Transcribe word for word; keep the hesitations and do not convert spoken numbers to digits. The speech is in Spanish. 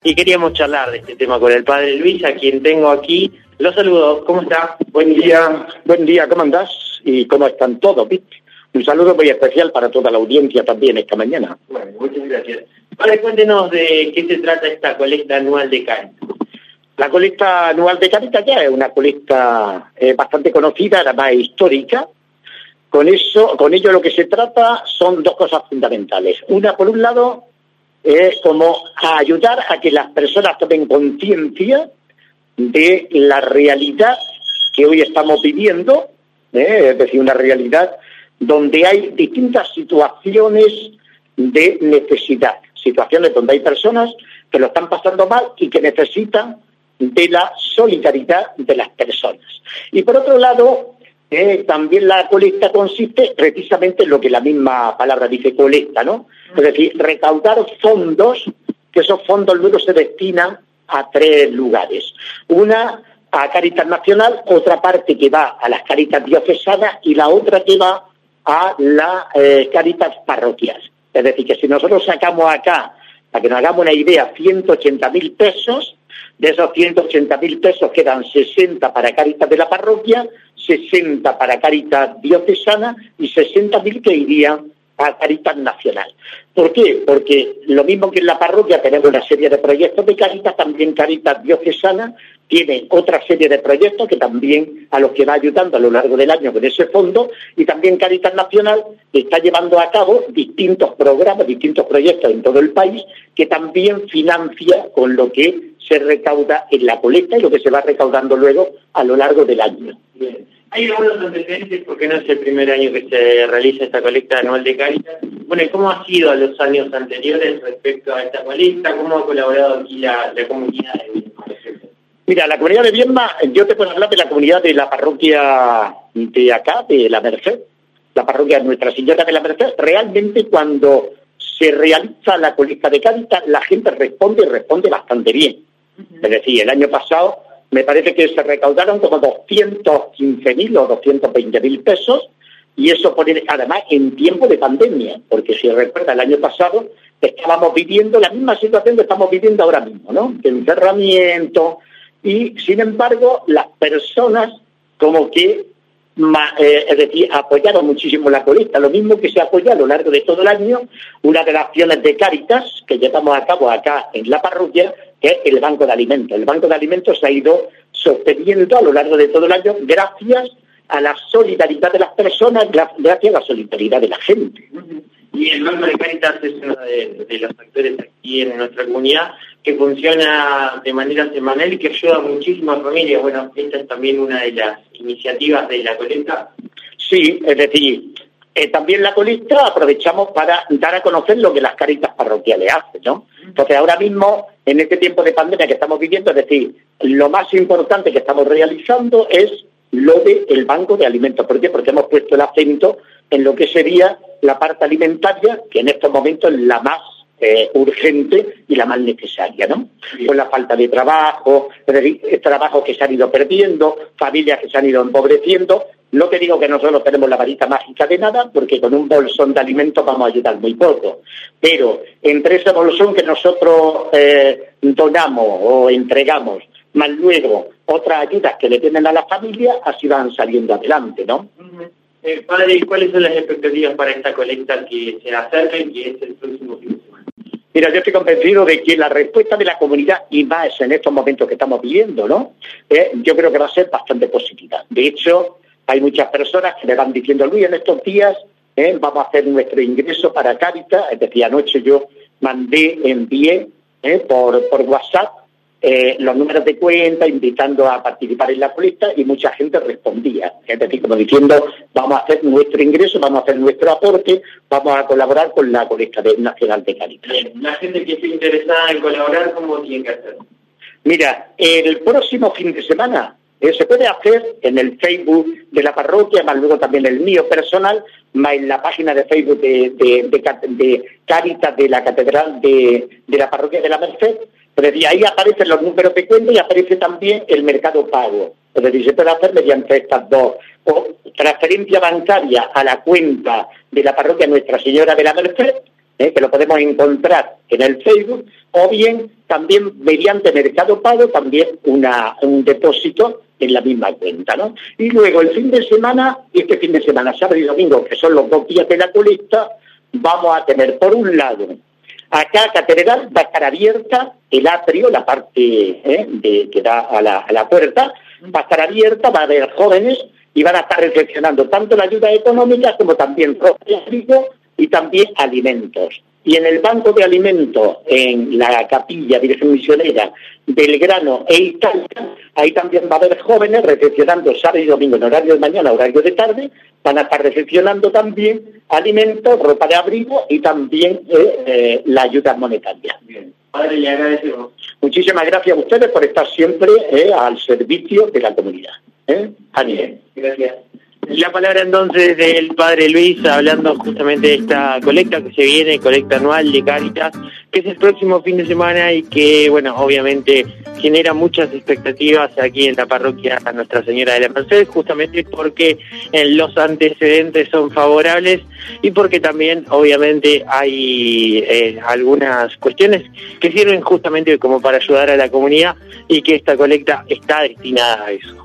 y queríamos charlar de este tema con el padre Luis, a quien tengo aquí. Los saludo, ¿cómo está? Buen día, buen día, ¿cómo andás? ¿Y cómo están todos, ¿viste? Un saludo muy especial para toda la audiencia también esta mañana. Bueno, muchas gracias. Padre, cuéntenos de qué se trata esta colecta anual de Cáritas. La colecta anual de Cáritas ya es una colecta eh, bastante conocida, además histórica. Con eso, con ello lo que se trata son dos cosas fundamentales. Una, por un lado, es como a ayudar a que las personas tomen conciencia de la realidad que hoy estamos viviendo, ¿eh? Es decir, una realidad donde hay distintas situaciones de necesidad, situaciones donde hay personas que lo están pasando mal y que necesitan de la solidaridad de las personas. Y por otro lado, eh, también la colecta consiste precisamente en lo que la misma palabra dice, colecta, ¿no? Es decir, recaudar fondos, que esos fondos luego se destinan a tres lugares. Una, a Cáritas Nacional, otra parte que va a las Cáritas diocesanas y la otra que va a la eh, Cáritas parroquial. Es decir, que si nosotros sacamos acá, para que nos hagamos una idea, ciento ochenta mil pesos, de esos ciento ochenta mil pesos quedan sesenta para Cáritas de la parroquia, sesenta para Cáritas diocesana y sesenta mil que irían a Cáritas Nacional. ¿Por qué? Porque lo mismo que en la parroquia tenemos una serie de proyectos de Cáritas, también Cáritas diocesana tiene otra serie de proyectos que también a los que va ayudando a lo largo del año con ese fondo, y también Cáritas Nacional está llevando a cabo distintos programas, distintos proyectos en todo el país que también financia con lo que se recauda en la colecta y lo que se va recaudando luego a lo largo del año. Bien. Hay algunos antecedentes porque no es el primer año que se realiza esta colecta anual de Cáritas. Bueno, ¿y cómo ha sido a los años anteriores respecto a esta colecta? ¿Cómo ha colaborado aquí la, la comunidad de Viedma? Mira, la comunidad de Viedma, yo te puedo hablar de la comunidad de la parroquia de acá, de La Merced, la parroquia de Nuestra Señora de la Merced. Realmente cuando se realiza la colecta de Cáritas, la gente responde y responde bastante bien. Uh-huh. Es decir, el año pasado me parece que se recaudaron como doscientos quince mil o doscientos veinte mil pesos, y eso pone, además en tiempo de pandemia, porque si recuerda el año pasado estábamos viviendo la misma situación que estamos viviendo ahora mismo, ¿no? De encerramiento, y sin embargo las personas como que, eh, es decir, apoyaron muchísimo la colecta, lo mismo que se apoya a lo largo de todo el año una de las acciones de Cáritas que llevamos a cabo acá en la parroquia, que es el Banco de Alimentos. El Banco de Alimentos se ha ido sosteniendo a lo largo de todo el año gracias a la solidaridad de las personas, gracias a la solidaridad de la gente. Y el Banco de Cáritas es uno de, de los actores aquí en nuestra comunidad que funciona de manera semanal y que ayuda muchísimo a familias. Bueno, esta es también una de las iniciativas de la colecta. Sí, es decir, eh, también la colecta aprovechamos para dar a conocer lo que las Cáritas parroquiales hacen, ¿no? Entonces, ahora mismo, en este tiempo de pandemia que estamos viviendo, es decir, lo más importante que estamos realizando es lo del Banco de Alimentos. ¿Por qué? Porque hemos puesto el acento en lo que sería la parte alimentaria, que en estos momentos es la más eh, urgente y la más necesaria, ¿no? Sí. Con la falta de trabajo, es decir, trabajo que se han ido perdiendo, familias que se han ido empobreciendo. No te digo que nosotros tenemos la varita mágica de nada, porque con un bolsón de alimentos vamos a ayudar muy poco. Pero entre ese bolsón que nosotros eh, donamos o entregamos, más luego otras ayudas que le tienen a las familias, así van saliendo adelante, ¿no? Uh-huh. Eh, padre, ¿cuáles son las expectativas para esta colecta que se acerca y que es el próximo fin de semana? Mira, yo estoy convencido de que la respuesta de la comunidad, y más en estos momentos que estamos viviendo, ¿no? Eh, yo creo que va a ser bastante positiva. De hecho, hay muchas personas que me van diciendo, Luis, en estos días eh, vamos a hacer nuestro ingreso para Cáritas. Es decir, anoche yo mandé, envié eh, por, por WhatsApp Eh, los números de cuenta, invitando a participar en la colecta, y mucha gente respondía, es decir, como diciendo, vamos a hacer nuestro ingreso, vamos a hacer nuestro aporte, vamos a colaborar con la colecta de, nacional de Cáritas. La gente que esté interesada en colaborar, ¿cómo tiene que hacer? Mira, el próximo fin de semana eh, se puede hacer en el Facebook de la parroquia, más luego también el mío personal, más en la página de Facebook de, de, de, de Cáritas de la Catedral de, de la Parroquia de la Merced. Pero ahí aparecen los números de cuenta y aparece también el mercado pago. Es decir, se puede hacer mediante estas dos. O transferencia bancaria a la cuenta de la parroquia Nuestra Señora de la Merced, ¿eh? que lo podemos encontrar en el Facebook, o bien también mediante Mercado Pago, también una, un depósito en la misma cuenta, ¿no? Y luego el fin de semana, este fin de semana, sábado y domingo, que son los dos días de la colecta, vamos a tener por un lado, acá Catedral va a estar abierta, el atrio, la parte ¿eh? de, que da a la, a la puerta, va a estar abierta, va a haber jóvenes y van a estar reflexionando tanto la ayuda económica como también ropa y abrigo y también alimentos. Y en el banco de alimentos, en la capilla Virgen Misionera, Belgrano e Italia, ahí también va a haber jóvenes reflexionando sábado y domingo en horario de mañana, horario de tarde, van a estar reflexionando también alimentos, ropa de abrigo y también eh, eh, la ayuda monetaria. Bien. Padre, le agradecemos. Muchísimas gracias a ustedes por estar siempre eh, al servicio de la comunidad. ¿eh? Bien, gracias. La palabra entonces del Padre Luis, hablando justamente de esta colecta que se viene, colecta anual de Cáritas, que es el próximo fin de semana y que, bueno, obviamente genera muchas expectativas aquí en la parroquia Nuestra Señora de la Merced, justamente porque en los antecedentes son favorables y porque también, obviamente, hay eh, algunas cuestiones que sirven justamente como para ayudar a la comunidad y que esta colecta está destinada a eso.